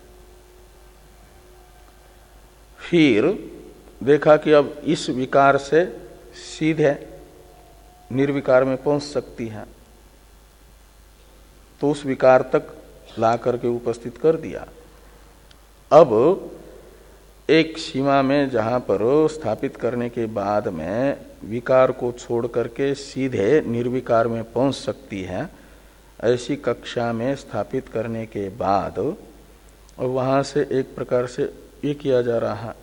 Speaker 1: फिर देखा कि अब इस विकार से सीधे निर्विकार में पहुंच सकती है, तो उस विकार तक ला करके उपस्थित कर दिया। अब एक सीमा में जहां पर स्थापित करने के बाद में विकार को छोड़ करके सीधे निर्विकार में पहुंच सकती है, ऐसी कक्षा में स्थापित करने के बाद और वहां से एक प्रकार से ये किया जा रहा है,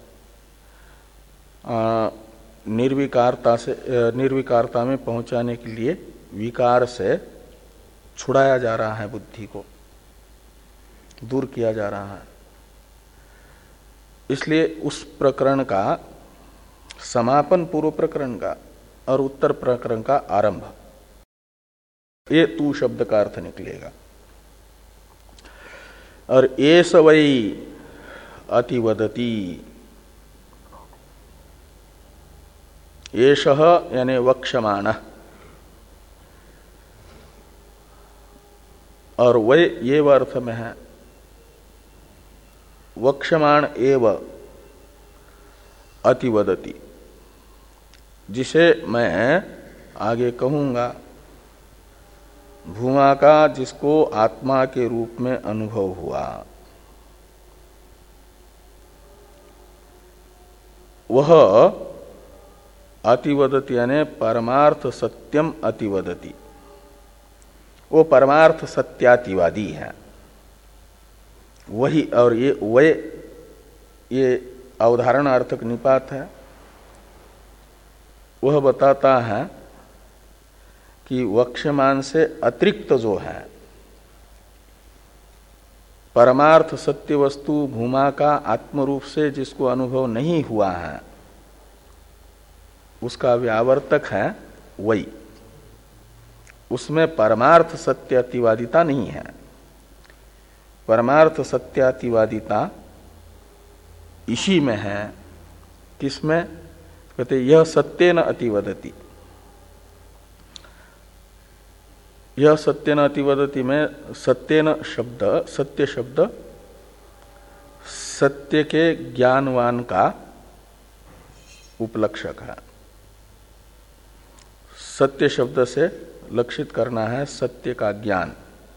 Speaker 1: निर्विकारता से निर्विकारता में पहुंचाने के लिए विकार से छुड़ाया जा रहा है, बुद्धि को दूर किया जा रहा है। इसलिए उस प्रकरण का समापन पूर्व प्रकरण का और उत्तर प्रकरण का आरंभ, ये तू शब्द का अर्थ निकलेगा। और एष वै अतिवदति, एषः यानी वक्ष्यमाण, और वै ये अर्थ में है, वक्ष्यमाण एव अतिवदति, जिसे मैं आगे कहूंगा, भूमा का जिसको आत्मा के रूप में अनुभव हुआ, वह अतिवदति यानी परमार्थ सत्यम अतिवदति, वो परमार्थ सत्यातिवादी है। वही, और ये वह ये अवधारण अर्थक निपात है, वह बताता है कि वक्ष्यमान से अतिरिक्त जो है परमार्थ सत्य वस्तु भूमा का आत्मरूप से जिसको अनुभव नहीं हुआ है, उसका व्यावर्तक है वही, उसमें परमार्थ सत्यातिवादिता नहीं है। परमार्थ सत्यातिवादिता इसी में है, किसमें? कहते यह सत्येन अतिवदति, यह सत्येन अतिवदति में सत्येन शब्द, सत्य शब्द सत्य के ज्ञानवान का उपलक्षक है। सत्य शब्द से लक्षित करना है सत्य का ज्ञान,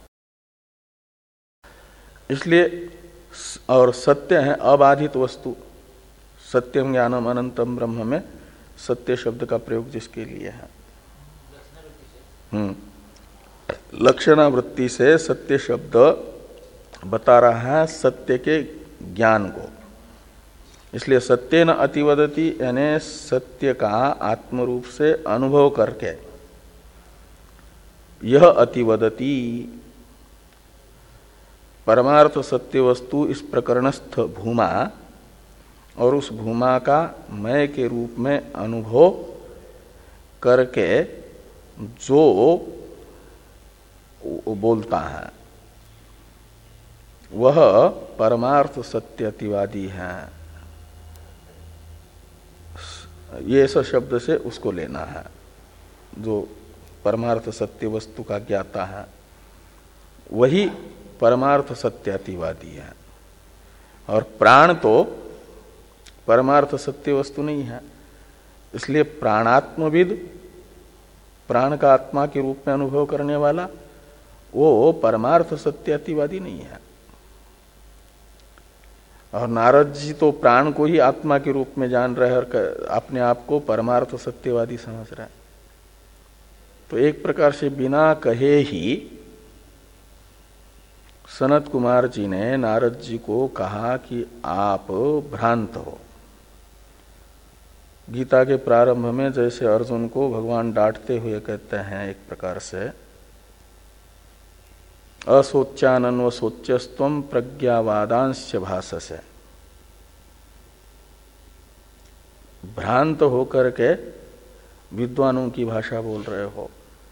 Speaker 1: इसलिए और सत्य है अबाधित वस्तु। सत्यम ज्ञानम अनंतम ब्रह्म में सत्य शब्द का प्रयोग जिसके लिए है, हम्म लक्षणावृत्ति से सत्य शब्द बता रहा है सत्य के ज्ञान को। इसलिए सत्येन अतिवदति यानी सत्य का आत्मरूप से अनुभव करके यह अतिवदति, परमार्थ सत्य वस्तु इस प्रकरणस्थ भूमा और उस भूमा का मय के रूप में अनुभव करके जो बोलता है वह परमार्थ सत्यातिवादी है। ये ऐसा शब्द से उसको लेना है जो परमार्थ सत्य वस्तु का ज्ञाता है, वही परमार्थ सत्यातिवादी है। और प्राण तो परमार्थ सत्य वस्तु नहीं है, इसलिए प्राणात्मविद, प्राण का आत्मा के रूप में अनुभव करने वाला, वो परमार्थ सत्यातिवादी नहीं है। और नारद जी तो प्राण को ही आत्मा के रूप में जान रहे और अपने आप को परमार्थ सत्यवादी समझ रहा है। तो एक प्रकार से बिना कहे ही सनत कुमार जी ने नारद जी को कहा कि आप भ्रांत हो। गीता के प्रारंभ में जैसे अर्जुन को भगवान डांटते हुए कहते हैं एक प्रकार से, असोच्यानन्व सोच्यस्त्वं प्रज्ञावादांश्च भाससे, भ्रांत होकर के विद्वानों की भाषा बोल रहे हो,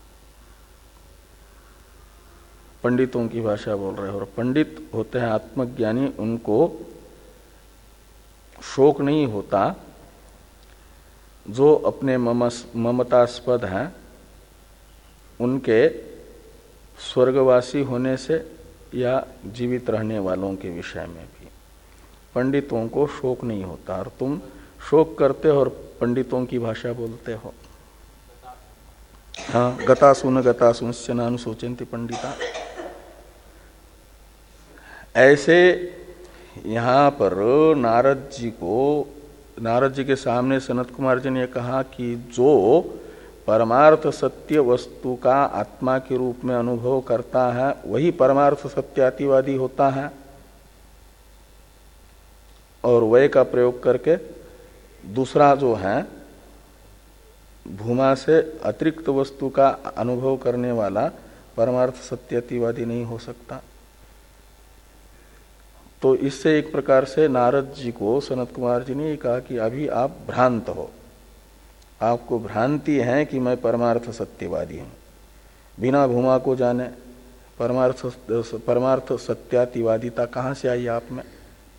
Speaker 1: पंडितों की भाषा बोल रहे हो। और पंडित होते हैं आत्मज्ञानी, उनको शोक नहीं होता, जो अपने ममतास्पद हैं उनके स्वर्गवासी होने से या जीवित रहने वालों के विषय में भी पंडितों को शोक नहीं होता, और तुम शोक करते हो और पंडितों की भाषा बोलते हो। हाँ, गतासुन गतासुंस्य नानुशोचन्ति पंडिता। ऐसे यहाँ पर नारद जी को, नारद जी के सामने सनत कुमार जी ने कहा कि जो परमार्थ सत्य वस्तु का आत्मा के रूप में अनुभव करता है वही परमार्थ सत्यातिवादी होता है, और वय का प्रयोग करके दूसरा जो है भूमा से अतिरिक्त वस्तु का अनुभव करने वाला परमार्थ सत्यातिवादी नहीं हो सकता। तो इससे एक प्रकार से नारद जी को सनत कुमार जी ने कहा कि अभी आप भ्रांत हो, आपको भ्रांति है कि मैं परमार्थ सत्यवादी हूं, बिना भूमा को जाने परमार्थ परमार्थ सत्यातिवादिता कहां से आई आप में।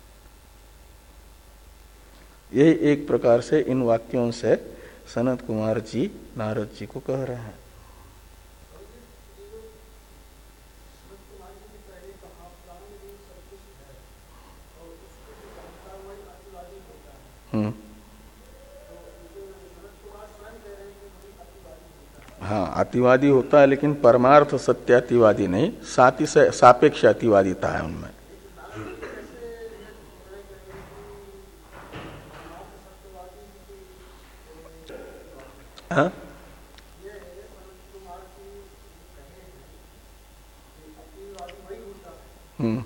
Speaker 1: यही एक प्रकार से इन वाक्यों से सनत कुमार जी नारद जी को कह रहे हैं। हम्म हाँ, अतिवादी होता है, लेकिन परमार्थ सत्यातिवादी नहीं, साथ ही से सापेक्ष अतिवादिता है उनमें। हाँ? हम्म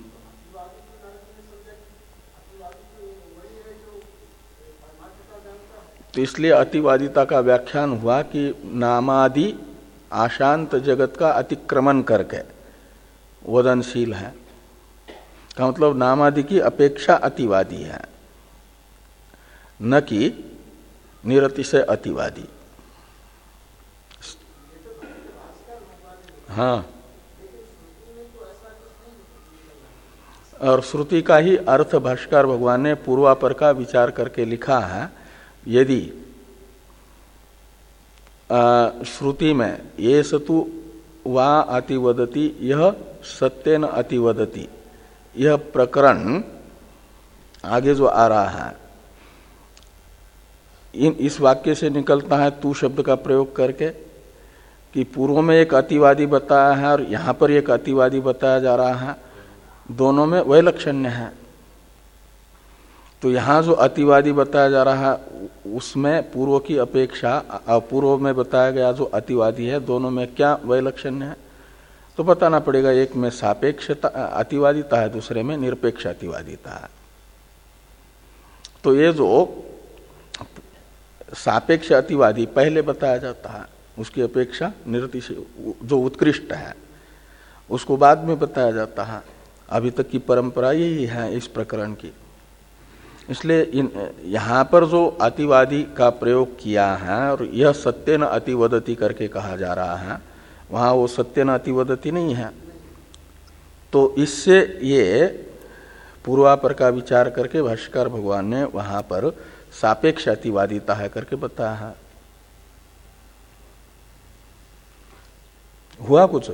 Speaker 1: तो इसलिए अतिवादिता का व्याख्यान हुआ कि नामादि आशांत जगत का अतिक्रमण करके वदनशील है, का मतलब नामादि की अपेक्षा अतिवादी है, न कि निरतिशय अतिवादी। हाँ, और श्रुति का ही अर्थ भाष्कर भगवान ने पूर्वापर का विचार करके लिखा है। यदि श्रुति में ये सतु वा अतिवदति यह सत्येन अतिवदति, यह प्रकरण आगे जो आ रहा है, इन इस वाक्य से निकलता है तू शब्द का प्रयोग करके कि पूर्व में एक अतिवादी बताया है और यहां पर एक अतिवादी बताया जा रहा है, दोनों में वैलक्षण्य है। तो यहां जो अतिवादी बताया जा रहा है उसमें पूर्व की अपेक्षा पूर्व में बताया गया जो अतिवादी है, दोनों में क्या वैलक्षण्य है तो बताना पड़ेगा। एक में सापेक्षता अतिवादिता है, दूसरे में निरपेक्ष अतिवादिता है। तो ये जो सापेक्ष अतिवादी पहले बताया जाता है, उसकी अपेक्षा निरतिशय जो उत्कृष्ट है उसको बाद में बताया जाता है। अभी तक की परंपरा यही है इस प्रकरण की। इसलिए इन यहाँ पर जो अतिवादी का प्रयोग किया है और यह सत्य न अतिवदति करके कहा जा रहा है, वहाँ वो सत्य न अतिवदति नहीं है। तो इससे ये पूर्वापर का विचार करके भाष्यकार भगवान ने वहाँ पर सापेक्ष अतिवादिता है करके बताया है। हुआ कुछ?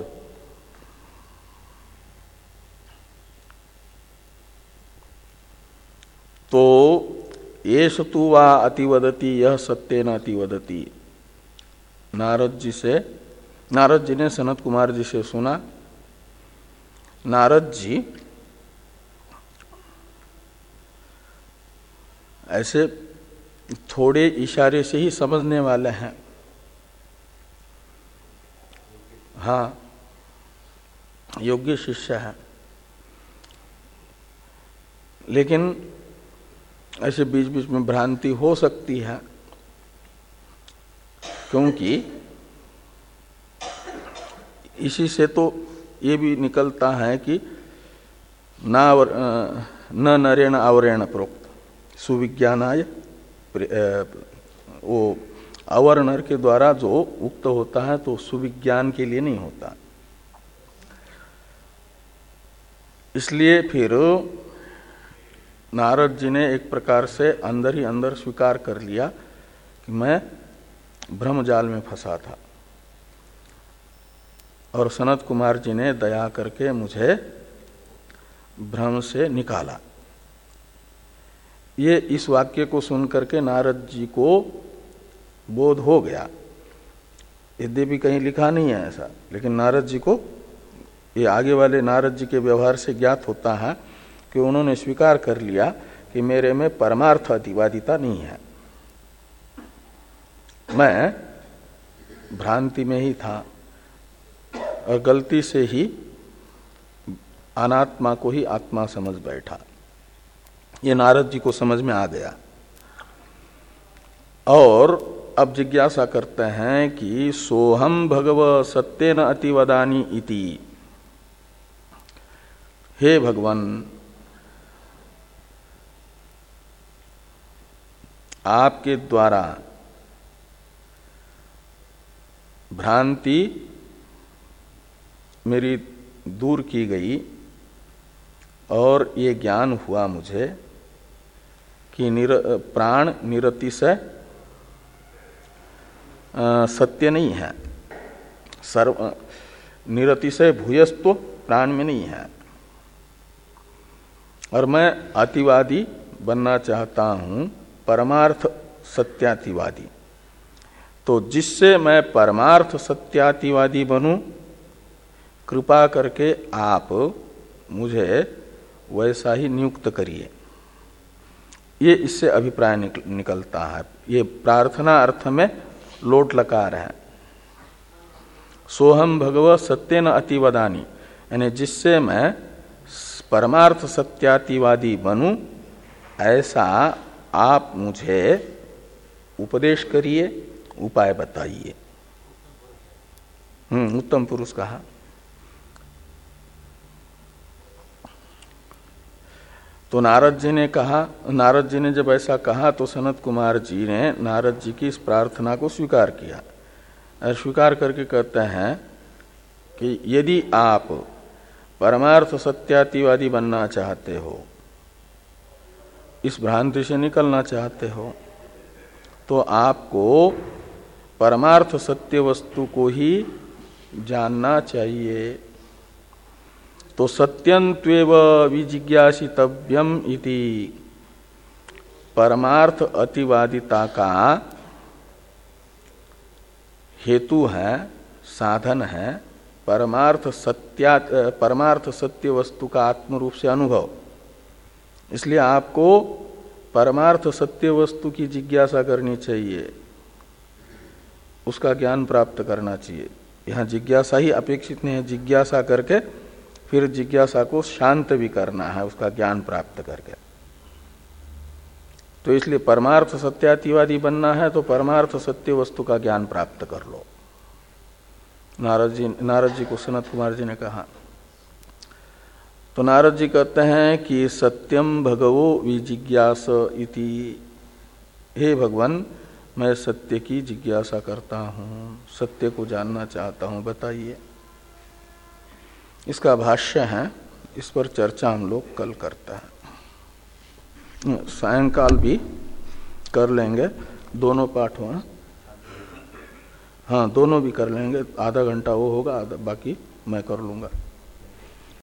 Speaker 1: तो ये सतु वा अतिवदति यह सत्य न अतिवदति, नारद जी से नारद जी ने सनत कुमार जी से सुना। नारद जी ऐसे थोड़े इशारे से ही समझने वाले हैं। हाँ, योग्य शिष्य है, लेकिन ऐसे बीच बीच में भ्रांति हो सकती है, क्योंकि इसी से तो ये भी निकलता है कि न नरेण आवरेण प्रोक्त सुविज्ञानाय, वो अवर नर के द्वारा जो उक्त होता है तो सुविज्ञान के लिए नहीं होता। इसलिए फिर नारद जी ने एक प्रकार से अंदर ही अंदर स्वीकार कर लिया कि मैं भ्रमजाल में फंसा था। और सनत कुमार जी ने दया करके मुझे भ्रम से निकाला। ये इस वाक्य को सुनकर के नारद जी को बोध हो गया। यद्यपि कहीं लिखा नहीं है ऐसा, लेकिन नारद जी को, ये आगे वाले नारद जी के व्यवहार से ज्ञात होता है कि उन्होंने स्वीकार कर लिया कि मेरे में परमार्थ अतिवादिता नहीं है, मैं भ्रांति में ही था और गलती से ही अनात्मा को ही आत्मा समझ बैठा। ये नारद जी को समझ में आ गया। और अब जिज्ञासा करते हैं कि सोहम भगव सत्येन अतिवदानी इति, हे भगवान आपके द्वारा भ्रांति मेरी दूर की गई और ये ज्ञान हुआ मुझे कि निर, प्राण निरतिशय सत्य नहीं है, सर्व निरतिशय भूयस्त्व प्राण में नहीं है, और मैं अतिवादी बनना चाहता हूं, परमार्थ सत्यातिवादी। तो जिससे मैं परमार्थ सत्यातिवादी बनूं, कृपा करके आप मुझे वैसा ही नियुक्त करिए। ये इससे अभिप्राय निकल, निकलता है। ये प्रार्थना अर्थ में लोट लकार है। सोहम भगव सत्येन अतिवदानी, यानी जिससे मैं परमार्थ सत्यातिवादी बनूं, ऐसा आप मुझे उपदेश करिए, उपाय बताइए। हम्म उत्तम पुरुष कहा। तो नारद जी ने कहा, नारद जी ने जब ऐसा कहा तो सनत कुमार जी ने नारद जी की इस प्रार्थना को स्वीकार किया और स्वीकार करके कहते हैं कि यदि आप परमार्थ सत्यातिवादी बनना चाहते हो, इस भ्रांति से निकलना चाहते हो, तो आपको परमार्थ सत्य वस्तु को ही जानना चाहिए। तो सत्यंत्वेव विजिज्ञासितव्यम इति, परमार्थ अतिवादिता का हेतु है, साधन है परमार्थ सत्या परमार्थ सत्य वस्तु का आत्म रूप से अनुभव। इसलिए आपको परमार्थ सत्य वस्तु की जिज्ञासा करनी चाहिए, उसका ज्ञान प्राप्त करना चाहिए। यहाँ जिज्ञासा ही अपेक्षित नहीं है, जिज्ञासा करके फिर जिज्ञासा को शांत भी करना है, उसका ज्ञान प्राप्त करके। तो इसलिए परमार्थ सत्यातिवादी बनना है तो परमार्थ सत्य वस्तु का ज्ञान प्राप्त कर लो। नारद जी नारद जी को सनत कुमार जी ने कहा। तो नारद जी कहते हैं कि सत्यम भगवो विजिज्ञास इति, हे भगवान मैं सत्य की जिज्ञासा करता हूँ, सत्य को जानना चाहता हूँ, बताइए। इसका भाष्य है, इस पर चर्चा हम लोग कल करते हैं, सायंकाल भी कर लेंगे, दोनों पाठ हो। हाँ दोनों भी कर लेंगे, आधा घंटा वो होगा, आधा बाकी मैं कर लूँगा।